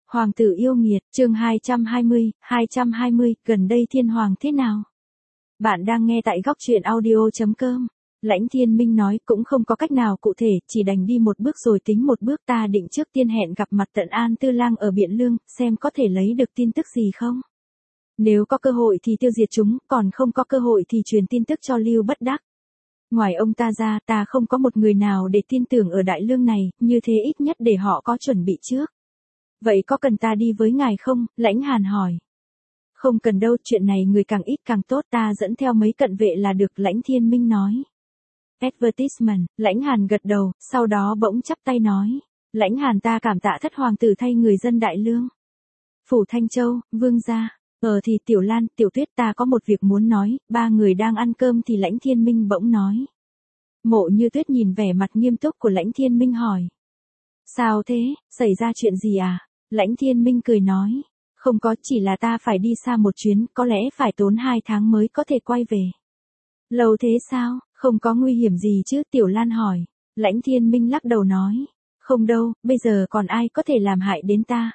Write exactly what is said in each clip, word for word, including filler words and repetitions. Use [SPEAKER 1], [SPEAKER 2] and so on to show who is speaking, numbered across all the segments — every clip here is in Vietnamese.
[SPEAKER 1] Hoàng tử yêu nghiệt, chương hai trăm hai mươi, hai trăm hai mươi, gần đây thiên hoàng thế nào? Bạn đang nghe tại góc truyện audio chấm com. Lãnh Thiên Minh nói cũng không có cách nào cụ thể, chỉ đành đi một bước rồi tính một bước, ta định trước tiên hẹn gặp mặt Tận An Tư Lang ở Biện Lương, xem có thể lấy được tin tức gì không. Nếu có cơ hội thì tiêu diệt chúng, còn không có cơ hội thì truyền tin tức cho Lưu Bất Đắc. Ngoài ông ta ra, ta không có một người nào để tin tưởng ở Đại Lương này, như thế ít nhất để họ có chuẩn bị trước. Vậy có cần ta đi với ngài không? Lãnh Hàn hỏi. Không cần đâu, chuyện này người càng ít càng tốt, ta dẫn theo mấy cận vệ là được, Lãnh Thiên Minh nói. Advertisement, Lãnh Hàn gật đầu, sau đó bỗng chắp tay nói. Lãnh Hàn, ta cảm tạ thất hoàng tử thay người dân Đại Lương. Phủ Thanh Châu, vương gia. Ờ thì Tiểu Lan, Tiểu Tuyết, ta có một việc muốn nói. Ba người đang ăn cơm thì Lãnh Thiên Minh bỗng nói. Mộ Như Tuyết nhìn vẻ mặt nghiêm túc của Lãnh Thiên Minh hỏi. Sao thế, xảy ra chuyện gì à? Lãnh Thiên Minh cười nói. Không có, chỉ là ta phải đi xa một chuyến, có lẽ phải tốn hai tháng mới có thể quay về. Lâu thế sao? Không có nguy hiểm gì chứ? Tiểu Lan hỏi. Lãnh Thiên Minh lắc đầu nói. Không đâu, bây giờ còn ai có thể làm hại đến ta?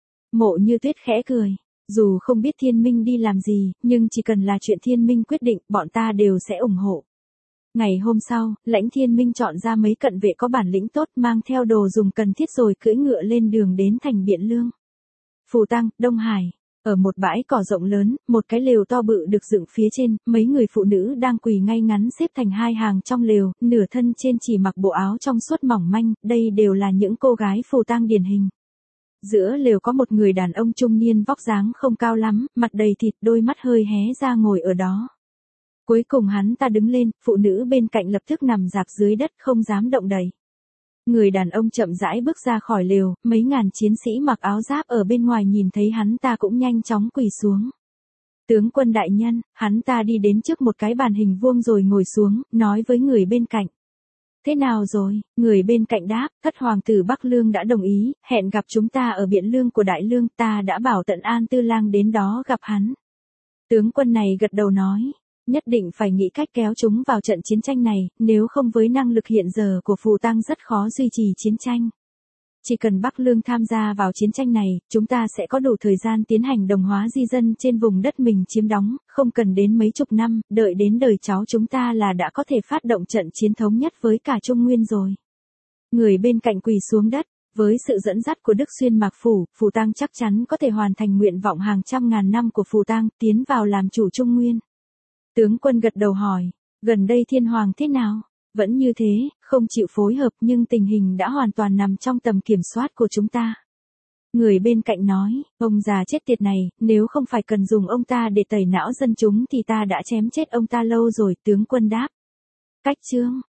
[SPEAKER 1] Mộ Như Tuyết khẽ cười. Dù không biết Thiên Minh đi làm gì, nhưng chỉ cần là chuyện Thiên Minh quyết định, bọn ta đều sẽ ủng hộ. Ngày hôm sau, Lãnh Thiên Minh chọn ra mấy cận vệ có bản lĩnh tốt, mang theo đồ dùng cần thiết rồi cưỡi ngựa lên đường đến thành Biện Lương. Phù Tăng, Đông Hải. Ở một bãi cỏ rộng lớn, một cái lều to bự được dựng phía trên, mấy người phụ nữ đang quỳ ngay ngắn xếp thành hai hàng trong lều, nửa thân trên chỉ mặc bộ áo trong suốt mỏng manh, đây đều là những cô gái Phù Tăng điển hình. Giữa lều có một người đàn ông trung niên vóc dáng không cao lắm, mặt đầy thịt, đôi mắt hơi hé ra ngồi ở đó. Cuối cùng hắn ta đứng lên, phụ nữ bên cạnh lập tức nằm rạp dưới đất không dám động đậy. Người đàn ông chậm rãi bước ra khỏi lều, mấy ngàn chiến sĩ mặc áo giáp ở bên ngoài nhìn thấy hắn ta cũng nhanh chóng quỳ xuống. Tướng quân đại nhân, hắn ta đi đến trước một cái bàn hình vuông rồi ngồi xuống, nói với người bên cạnh. Thế nào rồi? Người bên cạnh đáp, thất hoàng tử Bắc Lương đã đồng ý, hẹn gặp chúng ta ở Biện Lương của Đại Lương, ta đã bảo Tận An Tư Lang đến đó gặp hắn. Tướng quân này gật đầu nói. Nhất định phải nghĩ cách kéo chúng vào trận chiến tranh này, nếu không với năng lực hiện giờ của Phù Tăng rất khó duy trì chiến tranh. Chỉ cần Bắc Lương tham gia vào chiến tranh này, chúng ta sẽ có đủ thời gian tiến hành đồng hóa di dân trên vùng đất mình chiếm đóng, không cần đến mấy chục năm, đợi đến đời cháu chúng ta là đã có thể phát động trận chiến thống nhất với cả Trung Nguyên rồi. Người bên cạnh quỳ xuống đất, với sự dẫn dắt của Đức Xuyên Mạc Phủ, Phù Tăng chắc chắn có thể hoàn thành nguyện vọng hàng trăm ngàn năm của Phù Tăng, tiến vào làm chủ Trung Nguyên. Tướng quân gật đầu hỏi, gần đây thiên hoàng thế nào? Vẫn như thế, không chịu phối hợp nhưng tình hình đã hoàn toàn nằm trong tầm kiểm soát của chúng ta. Người bên cạnh nói, ông già chết tiệt này, nếu không phải cần dùng ông ta để tẩy não dân chúng thì ta đã chém chết ông ta lâu rồi, tướng quân đáp. Cách chương,